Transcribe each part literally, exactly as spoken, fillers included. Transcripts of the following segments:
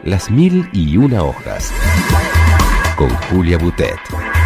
Las mil y una hojas. Con Julia Butet.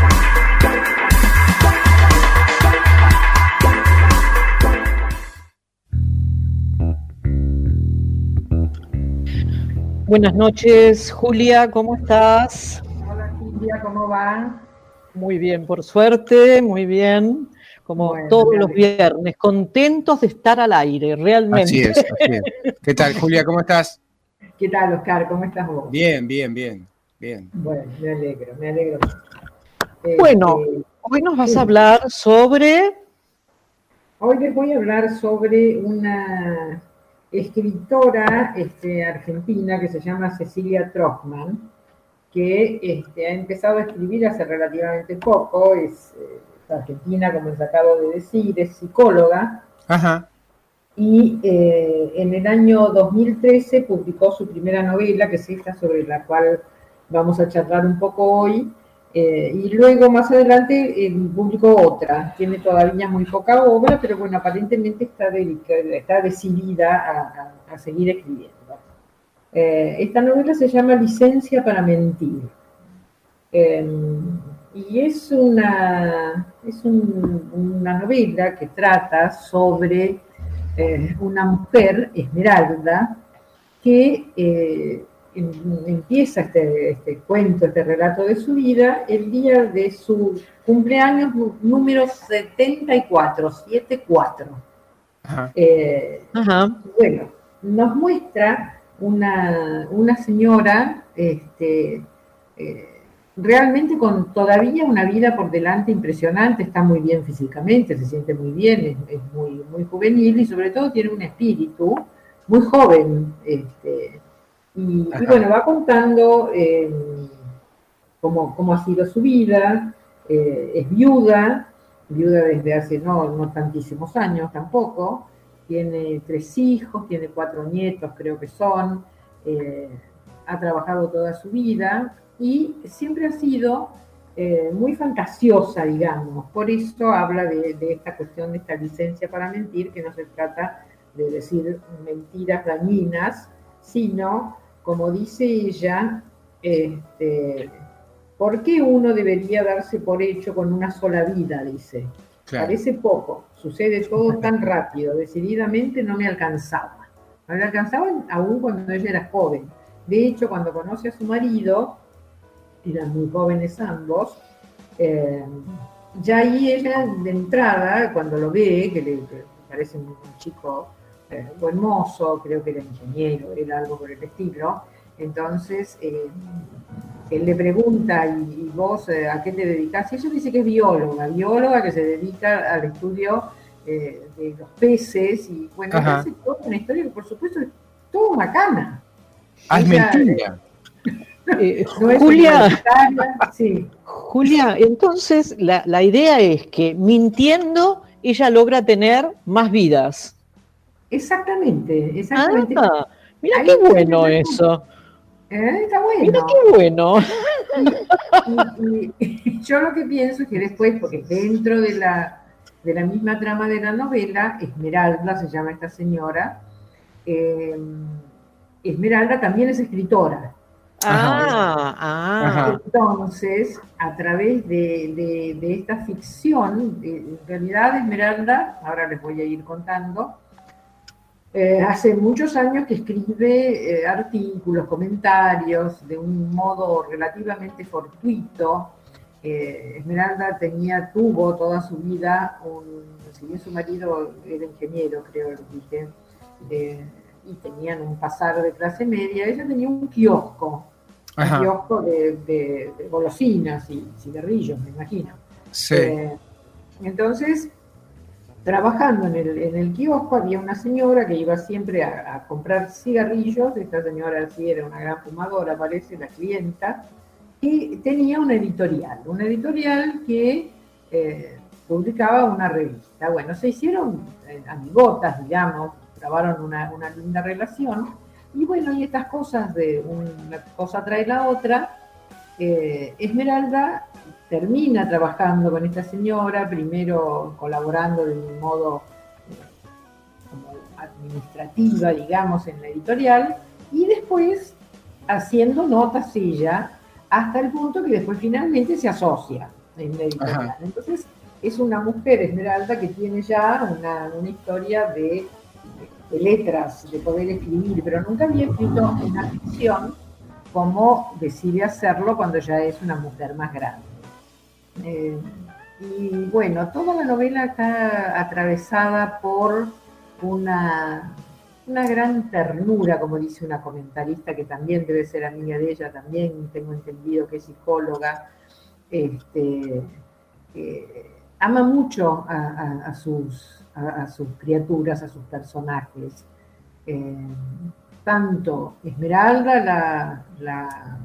Buenas noches, Julia, ¿cómo estás? Hola, Julia, ¿cómo va? Muy bien, por suerte, muy bien. Como bueno, todos los viernes, contentos de estar al aire, realmente. Así es, así es. ¿Qué tal, Julia? ¿Cómo estás? ¿Qué tal, Oscar? ¿Cómo estás vos? Bien, bien, bien, bien. Bueno, me alegro, me alegro. Bueno, este, hoy nos vas sí. a hablar sobre... Hoy les voy a hablar sobre una escritora este, argentina que se llama Cecilia Trochman, que este, ha empezado a escribir hace relativamente poco, es eh, argentina, como les acabo de decir, es psicóloga. Ajá. Y eh, en el año dos mil trece publicó su primera novela, que es esta sobre la cual vamos a charlar un poco hoy, eh, y luego más adelante eh, publicó otra. Tiene todavía muy poca obra, pero bueno, aparentemente está, dedicada, está decidida a, a, a seguir escribiendo. Eh, esta novela se llama Licencia para mentir. Eh, y es una, es un, una novela que trata sobre eh, una mujer, Esmeralda, que eh, en, empieza este, este cuento, este relato de su vida, el día de su cumpleaños número setenta y cuatro, setenta y cuatro. Ajá. Eh, Ajá. Bueno, nos muestra una, una señora este, eh, realmente con todavía una vida por delante impresionante, está muy bien físicamente, se siente muy bien, es, es muy, muy juvenil y sobre todo tiene un espíritu muy joven. Este, y, y bueno, va contando eh, cómo, cómo ha sido su vida, eh, es viuda, viuda desde hace no, no tantísimos años tampoco, tiene tres hijos, tiene cuatro nietos creo que son, eh, ha trabajado toda su vida y siempre ha sido eh, muy fantasiosa, digamos. Por eso habla de, de esta cuestión de esta licencia para mentir, que no se trata de decir mentiras dañinas, sino, como dice ella, este, ¿por qué uno debería darse por hecho con una sola vida? Dice. Claro. Parece poco, sucede todo tan rápido, decididamente no me alcanzaba. No le alcanzaban aún cuando ella era joven. De hecho, cuando conoce a su marido, eran muy jóvenes ambos, eh, ya ahí ella de entrada, cuando lo ve, que le, que parece un, un chico eh, buen mozo, creo que era ingeniero, era algo por el estilo, entonces eh, él le pregunta, ¿y, y vos eh, a qué te dedicás? Y ella dice que es bióloga, bióloga que se dedica al estudio eh, de los peces, y bueno, hace toda una historia que por supuesto es toda macana. Ah, es mentira. Eh, no Julia, sí. Julia, entonces la, la idea es que mintiendo ella logra tener más vidas. Exactamente, exactamente. Ah, mira qué bueno eso. ¿Eh? Está bueno. Mira qué bueno. Y, y, y yo lo que pienso es que después, porque dentro de la, de la misma trama de la novela, Esmeralda se llama esta señora, eh, Esmeralda también es escritora. Ah, ah. Entonces, a través de, de, de esta ficción, en realidad Esmeralda, ahora les voy a ir contando, eh, hace muchos años que escribe eh, artículos, comentarios, de un modo relativamente fortuito. Eh, Esmeralda tenía, tuvo toda su vida, un, si bien su marido era ingeniero, creo que dije, eh, y tenían un pasar de clase media, ella tenía un kiosco, Ajá. un kiosco de, de, de golosinas y cigarrillos, me imagino. Sí. Eh, entonces, trabajando en el, en el kiosco había una señora que iba siempre a, a comprar cigarrillos, esta señora sí era una gran fumadora, parece, la clienta, y tenía una editorial, una editorial que eh, publicaba una revista. Bueno, se hicieron eh, amigotas, digamos, grabaron una, una linda relación, y bueno, y estas cosas de una cosa trae la otra. eh, Esmeralda termina trabajando con esta señora, primero colaborando de un modo eh, como administrativa, digamos, en la editorial, y después haciendo notas ella, hasta el punto que después finalmente se asocia en la editorial. Ajá. Entonces, es una mujer, Esmeralda, que tiene ya una, una historia de, de, de letras, de poder escribir, pero nunca había escrito una ficción como decide hacerlo cuando ya es una mujer más grande. Eh, y bueno, toda la novela está atravesada por una, una gran ternura, como dice una comentarista que también debe ser amiga de ella, también tengo entendido que es psicóloga. Este, eh, ama mucho a, a, a, sus, a, a sus criaturas, a sus personajes. Eh, tanto Esmeralda, la, la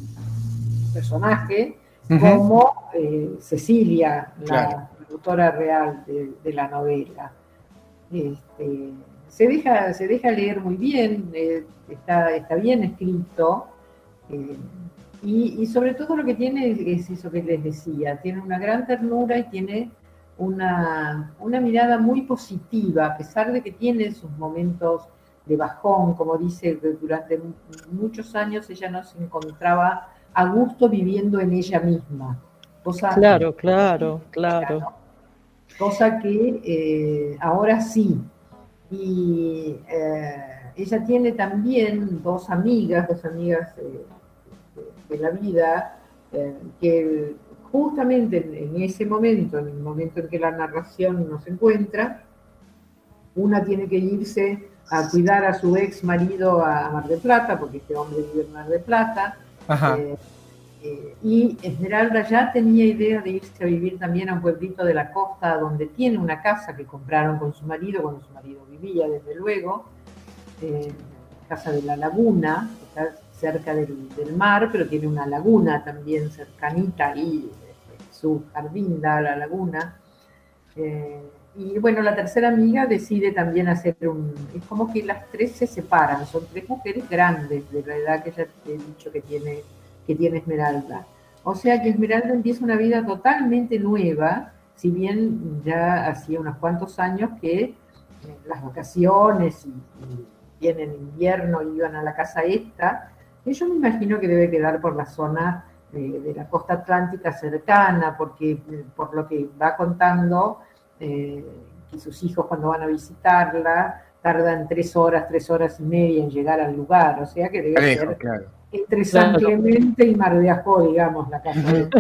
personaje, uh-huh. como eh, Cecilia, la, claro. la autora real de, de la novela. Este, se, deja, se deja leer muy bien, eh, está, está bien escrito, eh, y, y sobre todo lo que tiene es eso que les decía, tiene una gran ternura y tiene una, una mirada muy positiva, a pesar de que tiene sus momentos de bajón, como dice, durante muchos años ella no se encontraba a gusto viviendo en ella misma. Cosa claro, que, claro, claro. ¿no? Cosa que eh, ahora sí. Y eh, ella tiene también dos amigas, dos amigas eh, de, de la vida, eh, que justamente en, en ese momento, en el momento en que la narración no se encuentra, una tiene que irse a cuidar a su ex marido a Mar del Plata, porque este hombre vive en Mar del Plata. Eh, eh, y Esmeralda ya tenía idea de irse a vivir también a un pueblito de la costa, donde tiene una casa que compraron con su marido, cuando su marido vivía, desde luego, eh, casa de la laguna, está cerca del, del mar, pero tiene una laguna también cercanita ahí, su jardín da a la laguna. Eh, Y bueno, la tercera amiga decide también hacer un... Es como que las tres se separan, son tres mujeres grandes de la edad que ya te he dicho que tiene, que tiene Esmeralda. O sea que Esmeralda empieza una vida totalmente nueva, si bien ya hacía unos cuantos años que eh, las vacaciones y, y bien en invierno iban a la casa esta, y yo me imagino que debe quedar por la zona eh, de la costa atlántica cercana, porque eh, por lo que va contando... Eh, que sus hijos cuando van a visitarla tardan tres horas, tres horas y media en llegar al lugar, o sea que debe Alejo, ser claro. entre San claro. Clemente y Mar de Ajó, digamos, la casa de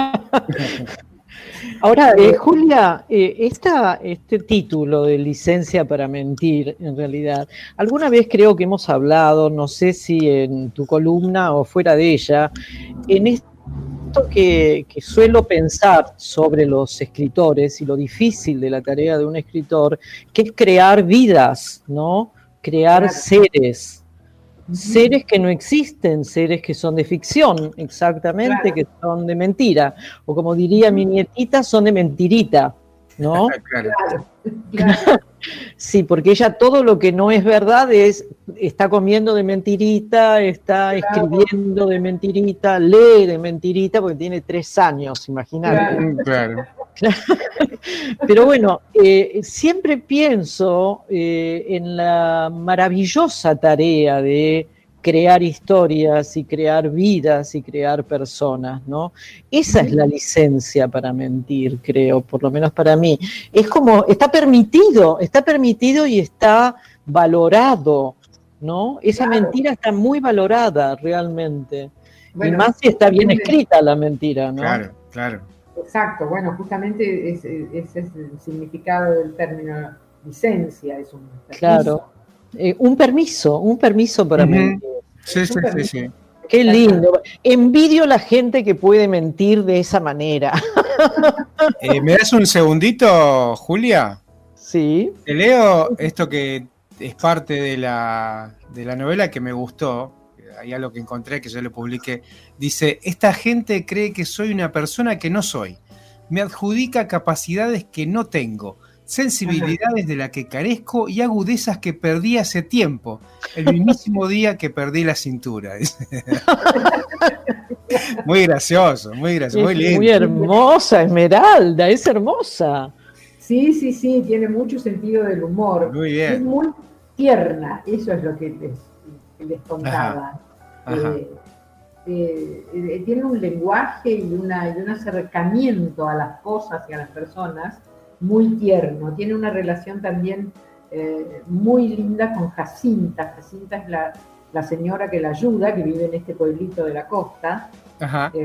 Ahora, eh, Julia, eh, esta, este título de Licencia para Mentir, en realidad, alguna vez creo que hemos hablado, no sé si en tu columna o fuera de ella, en este Que, que suelo pensar sobre los escritores y lo difícil de la tarea de un escritor, que es crear vidas, ¿no? Crear claro. seres, uh-huh. seres que no existen, seres que son de ficción, exactamente, claro. que son de mentira, o como diría uh-huh. mi nietita, son de mentirita, ¿no? Claro. Claro. Sí, porque ella todo lo que no es verdad es, está comiendo de mentirita, está claro. escribiendo de mentirita, lee de mentirita, porque tiene tres años, imagínate. Claro. Pero bueno, eh, siempre pienso eh, en la maravillosa tarea de crear historias y crear vidas y crear personas, ¿no? Esa es la licencia para mentir, creo, por lo menos para mí. Es como, está permitido, está permitido y está valorado, ¿no? Esa claro. mentira está muy valorada realmente. Bueno, y más si está bien escrita la mentira, ¿no? Claro, claro. Exacto, bueno, justamente ese es, es el significado del término licencia, es un permiso. Claro. Eh, un permiso, un permiso para uh-huh. mentir. Sí, sí, sí, sí. Qué lindo. Envidio a la gente que puede mentir de esa manera. Eh, ¿Me das un segundito, Julia? Sí. Te leo esto que es parte de la, de la novela que me gustó. Hay algo que encontré que yo lo publiqué. Dice, esta gente cree que soy una persona que no soy. Me adjudica capacidades que no tengo. Sensibilidades de las que carezco y agudezas que perdí hace tiempo, el mismísimo día que perdí la cintura. Muy gracioso, muy gracioso, muy lindo. Muy hermosa, Esmeralda, es hermosa. Sí, sí, sí, tiene mucho sentido del humor. Muy bien. Es muy tierna, eso es lo que les, les contaba. Eh, eh, eh, tiene un lenguaje y, una, y un acercamiento a las cosas y a las personas muy tierno. Tiene una relación también eh, muy linda con Jacinta. Jacinta es la, la señora que la ayuda, que vive en este pueblito de la costa. Ajá. Eh,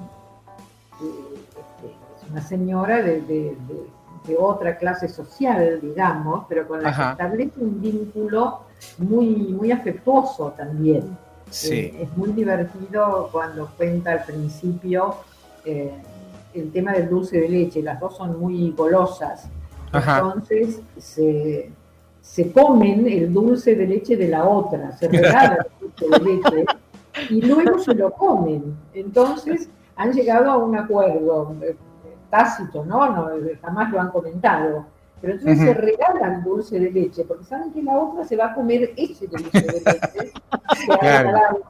es una señora de, de, de, de otra clase social, digamos, pero con la Ajá. que establece un vínculo muy, muy afectuoso también. Sí. Eh, es muy divertido cuando cuenta al principio eh, el tema del dulce de leche. Las dos son muy golosas. Ajá. Entonces se, se comen el dulce de leche de la otra, se regalan el dulce de leche y luego se lo comen. Entonces han llegado a un acuerdo eh, tácito, ¿no? No, jamás lo han comentado. Pero entonces uh-huh. se regalan dulce de leche, porque saben que la otra se va a comer ese dulce de leche. Claro.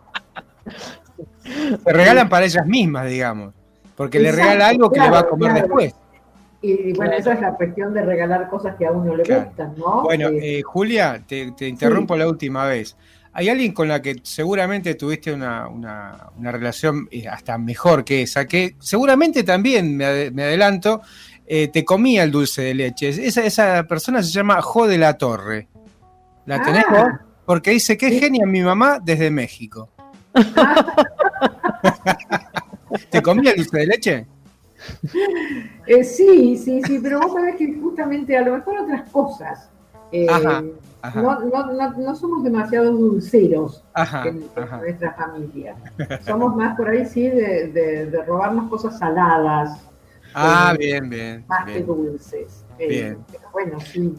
Se regalan para ellas mismas, digamos, porque Exacto, le regala algo que claro, le va a comer claro. después. Y bueno, esa es la cuestión de regalar cosas que a uno le claro. gustan, ¿no? Bueno, eh, Julia, te, te interrumpo sí. la última vez. ¿Hay alguien con la que seguramente tuviste una, una, una relación hasta mejor que esa? Que seguramente también, me, me adelanto, eh, te comía el dulce de leche. Esa, esa persona se llama Jo de la Torre. ¿La tenés vos? Ah. Porque dice que es genia mi mamá desde México. ¿Te comía el dulce de leche? Eh, sí, sí, sí, pero vos sabés que justamente a lo mejor otras cosas. Eh, ajá, ajá. No, no, no, no somos demasiado dulceros ajá, en, en ajá. nuestra familia. Somos más por ahí, sí, de, de, de robarnos cosas saladas. Ah, eh, bien, bien. Más bien. que dulces. Eh, bien. Pero bueno, sí.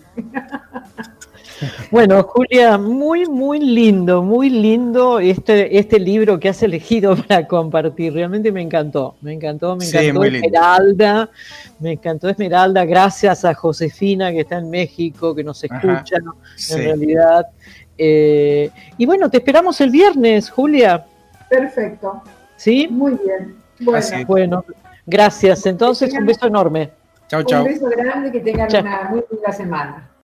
Bueno, Julia, muy, muy lindo, muy lindo este, este libro que has elegido para compartir. Realmente me encantó, me encantó, me encantó sí, Esmeralda, me encantó Esmeralda, gracias a Josefina que está en México, que nos escucha, Ajá, sí. en realidad. Eh, y bueno, te esperamos el viernes, Julia. Perfecto. ¿Sí? Muy bien. Bueno, bueno gracias. Entonces, un beso enorme. Chau, chau. Un beso grande, que tengan chau. Una muy linda semana.